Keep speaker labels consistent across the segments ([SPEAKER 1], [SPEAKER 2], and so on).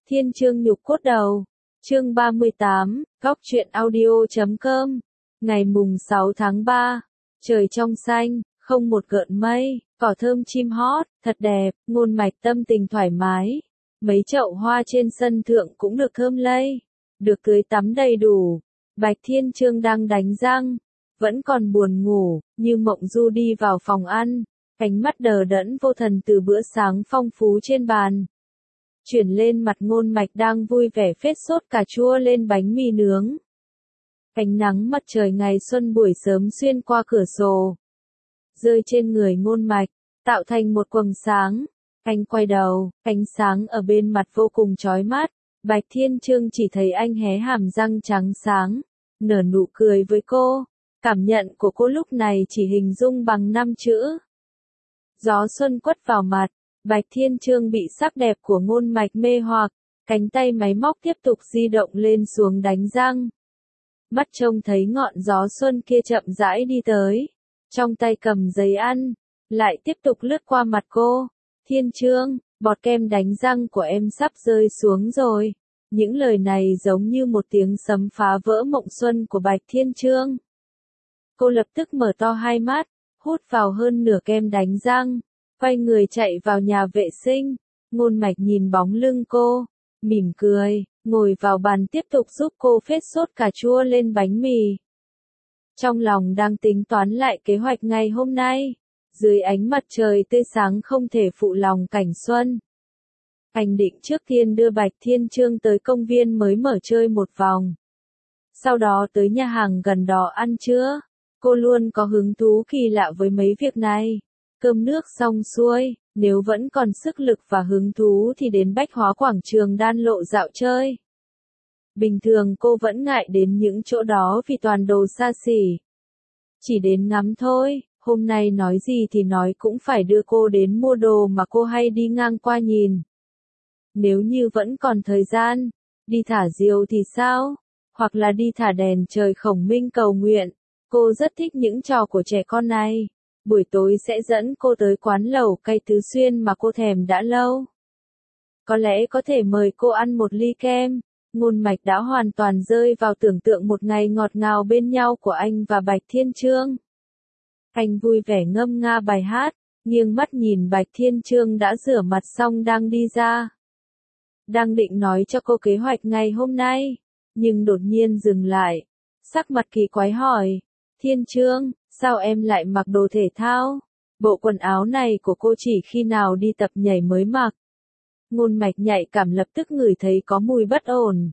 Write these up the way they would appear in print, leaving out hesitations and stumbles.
[SPEAKER 1] Thiên chương nhục cốt đầu. Chương 38, góc truyện audio.com. Ngày mùng 6 tháng 3. Trời trong xanh, không một gợn mây, cỏ thơm chim hót, thật đẹp, Ngôn Mạch tâm tình thoải mái. Mấy chậu hoa trên sân thượng cũng được thơm lây, được tưới tắm đầy đủ. Bạch Thiên Chương đang đánh răng, vẫn còn buồn ngủ, như mộng du đi vào phòng ăn, ánh mắt đờ đẫn vô thần từ bữa sáng phong phú trên bàn. Chuyển lên mặt Ngôn Mạch đang vui vẻ phết sốt cà chua lên bánh mì nướng. Ánh nắng mặt trời ngày xuân buổi sớm xuyên qua cửa sổ, rơi trên người Ngôn Mạch, tạo thành một quầng sáng. Anh quay đầu, ánh sáng ở bên mặt vô cùng chói mắt. Bạch Thiên Chương chỉ thấy anh hé hàm răng trắng sáng, nở nụ cười với cô. Cảm nhận của cô lúc này chỉ hình dung bằng 5 chữ. Gió xuân quất vào mặt, Bạch Thiên Chương bị sắc đẹp của Ngôn Mạch mê hoặc, cánh tay máy móc tiếp tục di động lên xuống đánh răng. Mắt trông thấy ngọn gió xuân kia chậm rãi đi tới, trong tay cầm giấy ăn, lại tiếp tục lướt qua mặt cô. Thiên Chương, bọt kem đánh răng của em sắp rơi xuống rồi. Những lời này giống như một tiếng sấm phá vỡ mộng xuân của Bạch Thiên Chương. Cô lập tức mở to hai mắt, hút vào hơn nửa kem đánh răng, quay người chạy vào nhà vệ sinh. Ngôn Mạch nhìn bóng lưng cô, mỉm cười, ngồi vào bàn tiếp tục giúp cô phết sốt cà chua lên bánh mì. Trong lòng đang tính toán lại kế hoạch ngày hôm nay, dưới ánh mặt trời tươi sáng không thể phụ lòng cảnh xuân. Anh định trước tiên đưa Bạch Thiên Chương tới công viên mới mở chơi một vòng, sau đó tới nhà hàng gần đó ăn trưa. Cô luôn có hứng thú kỳ lạ với mấy việc này. Cơm nước xong xuôi, nếu vẫn còn sức lực và hứng thú thì đến Bách Hóa Quảng Trường Đan Lộ dạo chơi. Bình thường cô vẫn ngại đến những chỗ đó vì toàn đồ xa xỉ. Chỉ đến ngắm thôi, hôm nay nói gì thì nói cũng phải đưa cô đến mua đồ mà cô hay đi ngang qua nhìn. Nếu như vẫn còn thời gian, đi thả diều thì sao? Hoặc là đi thả đèn trời Khổng Minh cầu nguyện. Cô rất thích những trò của trẻ con này. Buổi tối sẽ dẫn cô tới quán lẩu cây Tứ Xuyên mà cô thèm đã lâu. Có lẽ có thể mời cô ăn một ly kem. Ngôn Mạch đã hoàn toàn rơi vào tưởng tượng một ngày ngọt ngào bên nhau của anh và Bạch Thiên Chương. Anh vui vẻ ngâm nga bài hát, nghiêng mắt nhìn Bạch Thiên Chương đã rửa mặt xong đang đi ra. Đang định nói cho cô kế hoạch ngày hôm nay, nhưng đột nhiên dừng lại, sắc mặt kỳ quái hỏi, Thiên Chương, sao em lại mặc đồ thể thao? Bộ quần áo này của cô chỉ khi nào đi tập nhảy mới mặc. Ngôn Mạch nhạy cảm lập tức ngửi thấy có mùi bất ổn.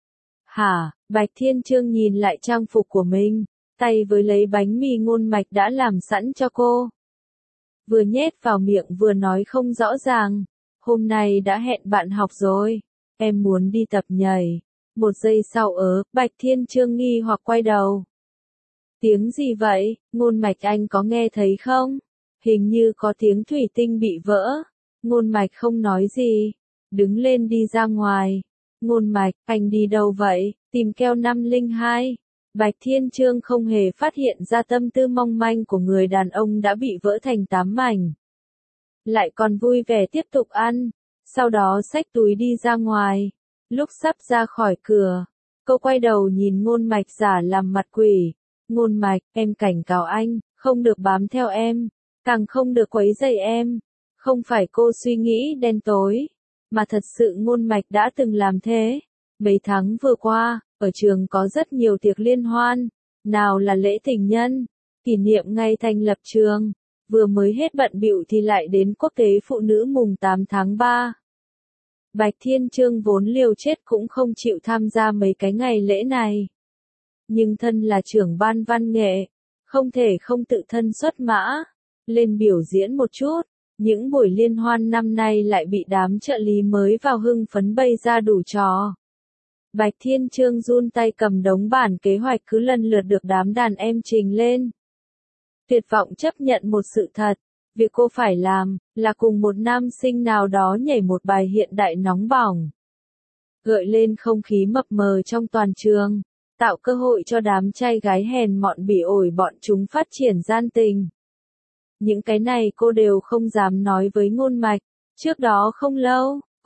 [SPEAKER 1] Hả? Bạch Thiên Chương nhìn lại trang phục của mình, tay với lấy bánh mì Ngôn Mạch đã làm sẵn cho cô. Vừa nhét vào miệng vừa nói không rõ ràng, hôm nay đã hẹn bạn học rồi, em muốn đi tập nhảy. Một giây sau Bạch Thiên Chương nghi hoặc quay đầu. Tiếng gì vậy? Ngôn Mạch anh có nghe thấy không? Hình như có tiếng thủy tinh bị vỡ. Ngôn Mạch không nói gì, đứng lên đi ra ngoài. Ngôn Mạch, anh đi đâu vậy? Tìm keo 502. Bạch Thiên Chương không hề phát hiện ra tâm tư mong manh của người đàn ông đã bị vỡ thành 8 mảnh. Lại còn vui vẻ tiếp tục ăn, sau đó xách túi đi ra ngoài. Lúc sắp ra khỏi cửa, cô quay đầu nhìn Ngôn Mạch giả làm mặt quỷ. Ngôn Mạch, em cảnh cáo anh, không được bám theo em, càng không được quấy rầy em. Không phải cô suy nghĩ đen tối, mà thật sự Ngôn Mạch đã từng làm thế. Mấy tháng vừa qua, ở trường có rất nhiều tiệc liên hoan, nào là lễ tình nhân, kỷ niệm ngày thành lập trường, vừa mới hết bận bịu thì lại đến quốc tế phụ nữ mùng 8 tháng 3. Bạch Thiên Chương vốn liều chết cũng không chịu tham gia mấy cái ngày lễ này. Nhưng thân là trưởng ban văn nghệ, không thể không tự thân xuất mã, lên biểu diễn một chút. Những buổi liên hoan năm nay lại bị đám trợ lý mới vào hưng phấn bày ra đủ trò. Bạch Thiên Chương run tay cầm đống bản kế hoạch cứ lần lượt được đám đàn em trình lên. Tuyệt vọng chấp nhận một sự thật, việc cô phải làm, là cùng một nam sinh nào đó nhảy một bài hiện đại nóng bỏng. Gợi lên không khí mập mờ trong toàn trường, tạo cơ hội cho đám trai gái hèn mọn bỉ ổi bọn chúng phát triển gian tình. Những cái này cô đều không dám nói với Ngôn Mạch. Trước đó không lâu,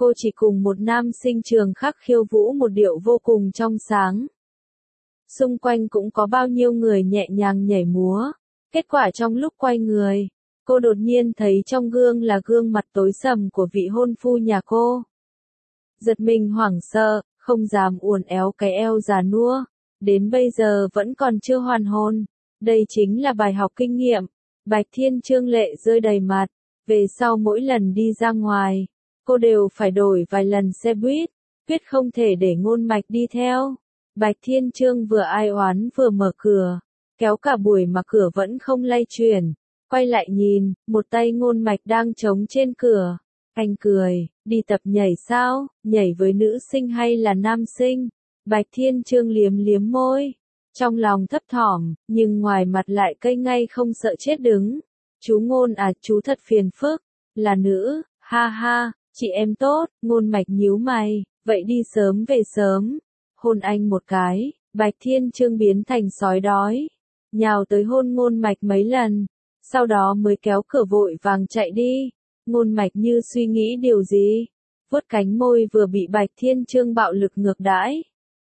[SPEAKER 1] Cô chỉ cùng một nam sinh trường khác khiêu vũ một điệu vô cùng trong sáng. Xung quanh cũng có bao nhiêu người nhẹ nhàng nhảy múa. Kết quả trong lúc quay người, cô đột nhiên thấy trong gương là gương mặt tối sầm của vị hôn phu nhà cô. Giật mình hoảng sợ, không dám uốn éo cái eo già nua, đến bây giờ vẫn còn chưa hoàn hồn. Đây chính là bài học kinh nghiệm. Bạch Thiên Trương lệ rơi đầy mặt, về sau mỗi lần đi ra ngoài, cô đều phải đổi vài lần xe buýt, quyết không thể để Ngôn Mạch đi theo. Bạch Thiên Trương vừa ai oán vừa mở cửa, kéo cả buổi mà cửa vẫn không lay chuyển, quay lại nhìn, một tay Ngôn Mạch đang chống trên cửa. Anh cười, đi tập nhảy sao, nhảy với nữ sinh hay là nam sinh? Bạch Thiên Trương liếm liếm môi, trong lòng thấp thỏm, nhưng ngoài mặt lại cây ngay không sợ chết đứng. Chú Ngôn à, chú thật phiền phức, là nữ, ha ha, chị em tốt. Ngôn Mạch nhíu mày, vậy đi sớm về sớm. Hôn anh một cái, Bạch Thiên Trương biến thành sói đói, nhào tới hôn Ngôn Mạch mấy lần, sau đó mới kéo cửa vội vàng chạy đi. Ngôn Mạch như suy nghĩ điều gì, vuốt cánh môi vừa bị Bạch Thiên Trương bạo lực ngược đãi.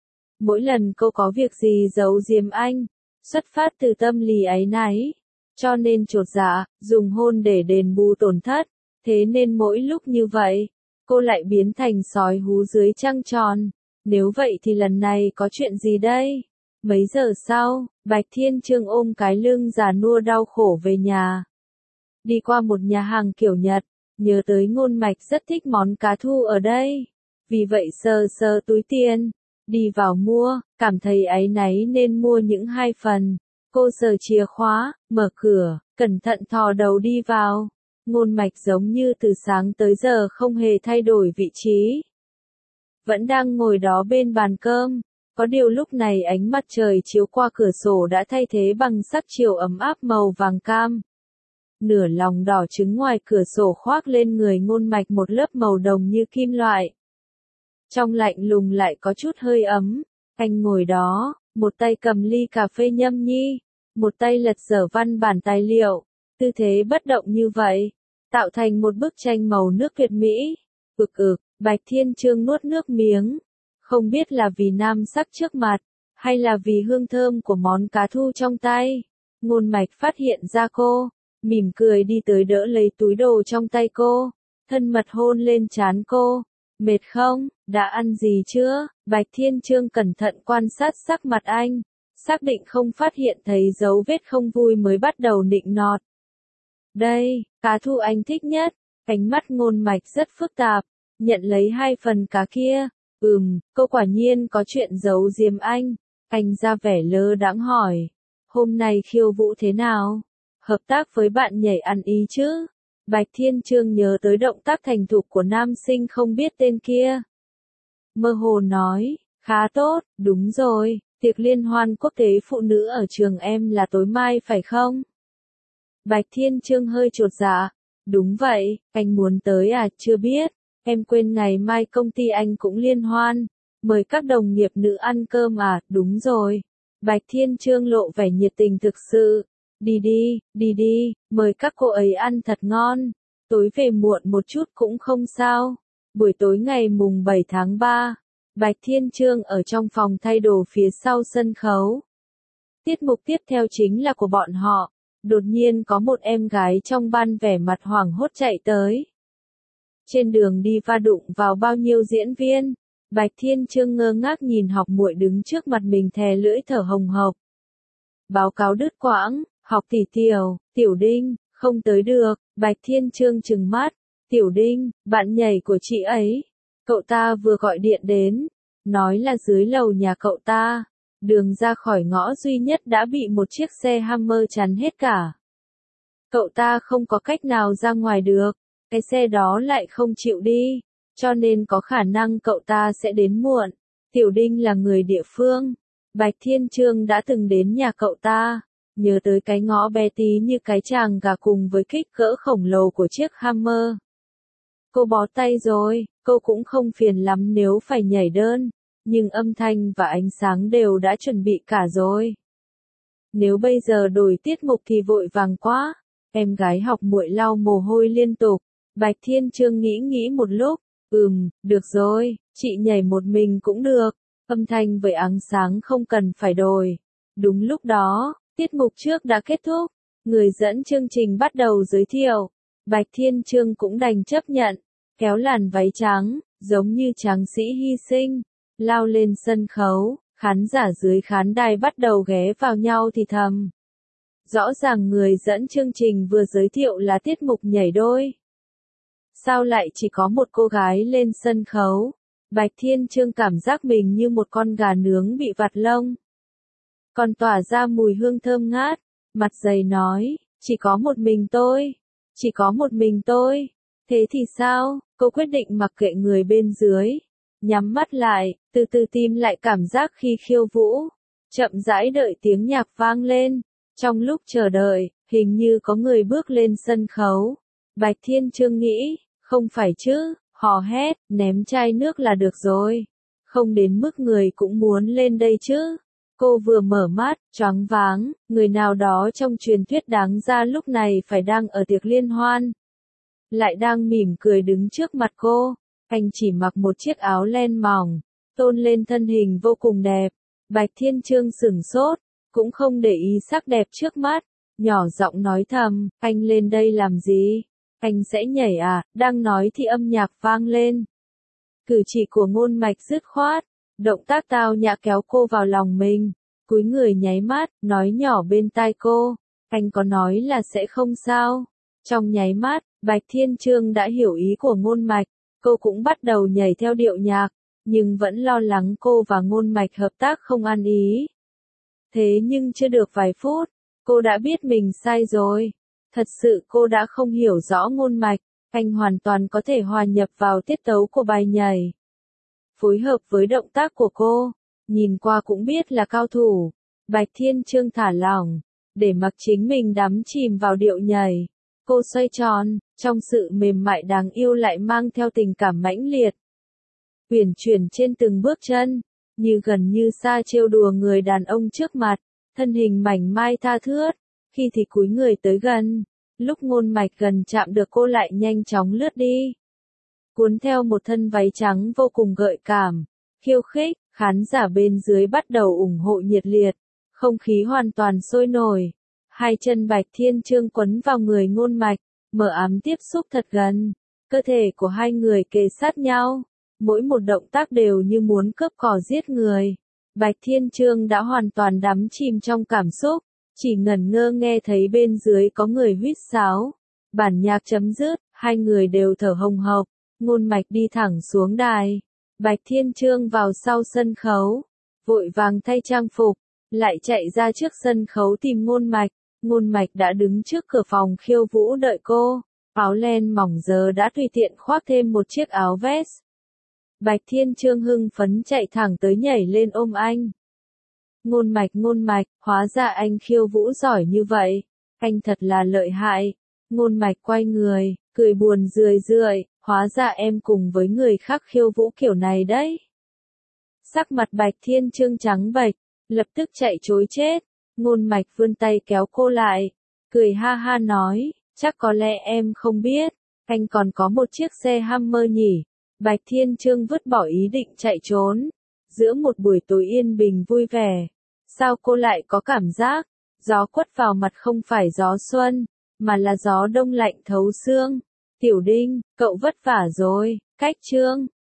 [SPEAKER 1] Mỗi lần cô có việc gì giấu giếm anh, xuất phát từ tâm lý áy náy, cho nên chột dạ, dùng hôn để đền bù tổn thất. Thế nên mỗi lúc như vậy, cô lại biến thành sói hú dưới trăng tròn. Nếu vậy thì lần này có chuyện gì đây? Mấy giờ sau, Bạch Thiên Trương ôm cái lưng già nua đau khổ về nhà. Đi qua một nhà hàng kiểu Nhật, nhớ tới Ngôn Mạch rất thích món cá thu ở đây. Vì vậy sờ sờ túi tiền, đi vào mua, cảm thấy áy náy nên mua những 2 phần. Cô sờ chìa khóa, mở cửa, cẩn thận thò đầu đi vào. Ngôn Mạch giống như từ sáng tới giờ không hề thay đổi vị trí. Vẫn đang ngồi đó bên bàn cơm, có điều lúc này ánh mặt trời chiếu qua cửa sổ đã thay thế bằng sắc chiều ấm áp màu vàng cam. Nửa lòng đỏ trứng ngoài cửa sổ khoác lên người Ngôn Mạch một lớp màu đồng như kim loại. Trong lạnh lùng lại có chút hơi ấm, anh ngồi đó, một tay cầm ly cà phê nhâm nhi, một tay lật dở văn bản tài liệu, tư thế bất động như vậy, tạo thành một bức tranh màu nước tuyệt mỹ. Bạch Thiên Trương nuốt nước miếng, không biết là vì nam sắc trước mặt, hay là vì hương thơm của món cá thu trong tay. Ngôn Mạch phát hiện ra cô, mỉm cười đi tới đỡ lấy túi đồ trong tay cô, thân mật hôn lên trán cô. Mệt không, đã ăn gì chưa? Bạch Thiên Trương cẩn thận quan sát sắc mặt anh, xác định không phát hiện thấy dấu vết không vui mới bắt đầu nịnh nọt. Đây, cá thu anh thích nhất. Ánh mắt Ngôn Mạch rất phức tạp, nhận lấy 2 phần cá kia. Cô quả nhiên có chuyện giấu giếm anh. Anh ra vẻ lơ đãng hỏi, hôm nay khiêu vũ thế nào? Hợp tác với bạn nhảy ăn ý chứ? Bạch Thiên Trương nhớ tới động tác thành thục của nam sinh không biết tên kia. Mơ hồ nói, khá tốt, đúng rồi, tiệc liên hoan quốc tế phụ nữ ở trường em là tối mai phải không? Bạch Thiên Trương hơi chột dạ, đúng vậy, anh muốn tới à, chưa biết, em quên ngày mai công ty anh cũng liên hoan, mời các đồng nghiệp nữ ăn cơm à, đúng rồi. Bạch Thiên Trương lộ vẻ nhiệt tình thực sự. Đi đi, mời các cô ấy ăn thật ngon, tối về muộn một chút cũng không sao. Buổi tối ngày mùng 7 tháng 3, Bạch Thiên Trương ở trong phòng thay đồ phía sau sân khấu. Tiết mục tiếp theo chính là của bọn họ, đột nhiên có một em gái trong ban vẻ mặt hoảng hốt chạy tới. Trên đường đi va đụng vào bao nhiêu diễn viên, Bạch Thiên Trương ngơ ngác nhìn học muội đứng trước mặt mình thè lưỡi thở hồng hộc. Báo cáo đứt quãng. Học tỷ Tiểu Đinh, không tới được. Bạch Thiên Trương trừng mắt, Tiểu Đinh, bạn nhảy của chị ấy. Cậu ta vừa gọi điện đến, nói là dưới lầu nhà cậu ta, đường ra khỏi ngõ duy nhất đã bị một chiếc xe Hammer chắn hết cả. Cậu ta không có cách nào ra ngoài được, cái xe đó lại không chịu đi, cho nên có khả năng cậu ta sẽ đến muộn. Tiểu Đinh là người địa phương, Bạch Thiên Trương đã từng đến nhà cậu ta. Nhớ tới cái ngõ bé tí như cái tràng gà cùng với kích cỡ khổng lồ của chiếc Hammer. Cô bó tay rồi, cô cũng không phiền lắm nếu phải nhảy đơn, nhưng âm thanh và ánh sáng đều đã chuẩn bị cả rồi. Nếu bây giờ đổi tiết mục thì vội vàng quá. Em gái học muội lau mồ hôi liên tục. Bạch Thiên Trương nghĩ một lúc, Được rồi, chị nhảy một mình cũng được. Âm thanh với ánh sáng không cần phải đổi. Đúng lúc đó, tiết mục trước đã kết thúc. Người dẫn chương trình bắt đầu giới thiệu. Bạch Thiên Trương cũng đành chấp nhận. Kéo làn váy trắng, giống như tráng sĩ hy sinh. Lao lên sân khấu, khán giả dưới khán đài bắt đầu ghé vào nhau thì thầm. Rõ ràng người dẫn chương trình vừa giới thiệu là tiết mục nhảy đôi. Sao lại chỉ có một cô gái lên sân khấu? Bạch Thiên Trương cảm giác mình như một con gà nướng bị vặt lông. Còn tỏa ra mùi hương thơm ngát. Mặt dày nói, chỉ có một mình tôi. Chỉ có một mình tôi. Thế thì sao? Cô quyết định mặc kệ người bên dưới. Nhắm mắt lại, từ từ tìm lại cảm giác khi khiêu vũ. Chậm rãi đợi tiếng nhạc vang lên. Trong lúc chờ đợi, hình như có người bước lên sân khấu. Bạch Thiên Trương nghĩ, không phải chứ, hò hét, ném chai nước là được rồi. Không đến mức người cũng muốn lên đây chứ. Cô vừa mở mắt, choáng váng, người nào đó trong truyền thuyết đáng ra lúc này phải đang ở tiệc liên hoan. Lại đang mỉm cười đứng trước mặt cô. Anh chỉ mặc một chiếc áo len mỏng, tôn lên thân hình vô cùng đẹp. Bạch Thiên Trương sửng sốt, cũng không để ý sắc đẹp trước mắt. Nhỏ giọng nói thầm, anh lên đây làm gì? Anh sẽ nhảy à? Đang nói thì âm nhạc vang lên. Cử chỉ của Ngôn Mạch dứt khoát, động tác tao nhã kéo cô vào lòng mình. Cúi người nháy mắt, nói nhỏ bên tai cô, anh có nói là sẽ không sao. Trong nháy mắt, Bạch Thiên Trương đã hiểu ý của Ngôn Mạch, cô cũng bắt đầu nhảy theo điệu nhạc, nhưng vẫn lo lắng cô và Ngôn Mạch hợp tác không ăn ý. Thế nhưng chưa được vài phút, cô đã biết mình sai rồi. Thật sự cô đã không hiểu rõ Ngôn Mạch, anh hoàn toàn có thể hòa nhập vào tiết tấu của bài nhảy. Phối hợp với động tác của cô, nhìn qua cũng biết là cao thủ. Bạch Thiên Trương thả lỏng, để mặc chính mình đắm chìm vào điệu nhảy. Cô xoay tròn, trong sự mềm mại đáng yêu lại mang theo tình cảm mãnh liệt. Uyển chuyển trên từng bước chân, như gần như xa trêu đùa người đàn ông trước mặt, thân hình mảnh mai tha thướt, khi thì cúi người tới gần, lúc Ngôn Mạch gần chạm được cô lại nhanh chóng lướt đi. Cuốn theo một thân váy trắng vô cùng gợi cảm, khiêu khích, khán giả bên dưới bắt đầu ủng hộ nhiệt liệt, không khí hoàn toàn sôi nổi. Hai chân Bạch Thiên Trương quấn vào người Ngôn Mạch, mờ ám tiếp xúc thật gần, cơ thể của hai người kề sát nhau, mỗi một động tác đều như muốn cướp cỏ giết người. Bạch Thiên Trương đã hoàn toàn đắm chìm trong cảm xúc, chỉ ngẩn ngơ nghe thấy bên dưới có người huýt sáo. Bản nhạc chấm dứt, hai người đều thở hồng hộc, Ngôn Mạch đi thẳng xuống đài. Bạch Thiên Trương vào sau sân khấu, vội vàng thay trang phục, lại chạy ra trước sân khấu tìm Ngôn Mạch. Ngôn Mạch đã đứng trước cửa phòng khiêu vũ đợi cô, áo len mỏng giờ đã tùy tiện khoác thêm một chiếc áo vest. Bạch Thiên Trương hưng phấn chạy thẳng tới nhảy lên ôm anh. Ngôn Mạch, hóa ra anh khiêu vũ giỏi như vậy, anh thật là lợi hại. Ngôn Mạch quay người, cười buồn rười rượi, hóa ra em cùng với người khác khiêu vũ kiểu này đấy. Sắc mặt Bạch Thiên Trương trắng bệch, lập tức chạy trối chết. Ngôn Mạch vươn tay kéo cô lại, cười ha ha nói, chắc có lẽ em không biết, anh còn có một chiếc xe Hummer nhỉ. Bạch Thiên Trương vứt bỏ ý định chạy trốn. Giữa một buổi tối yên bình vui vẻ, sao cô lại có cảm giác, gió quất vào mặt không phải gió xuân, mà là gió đông lạnh thấu xương. Tiểu Đinh, cậu vất vả rồi, cách Trương.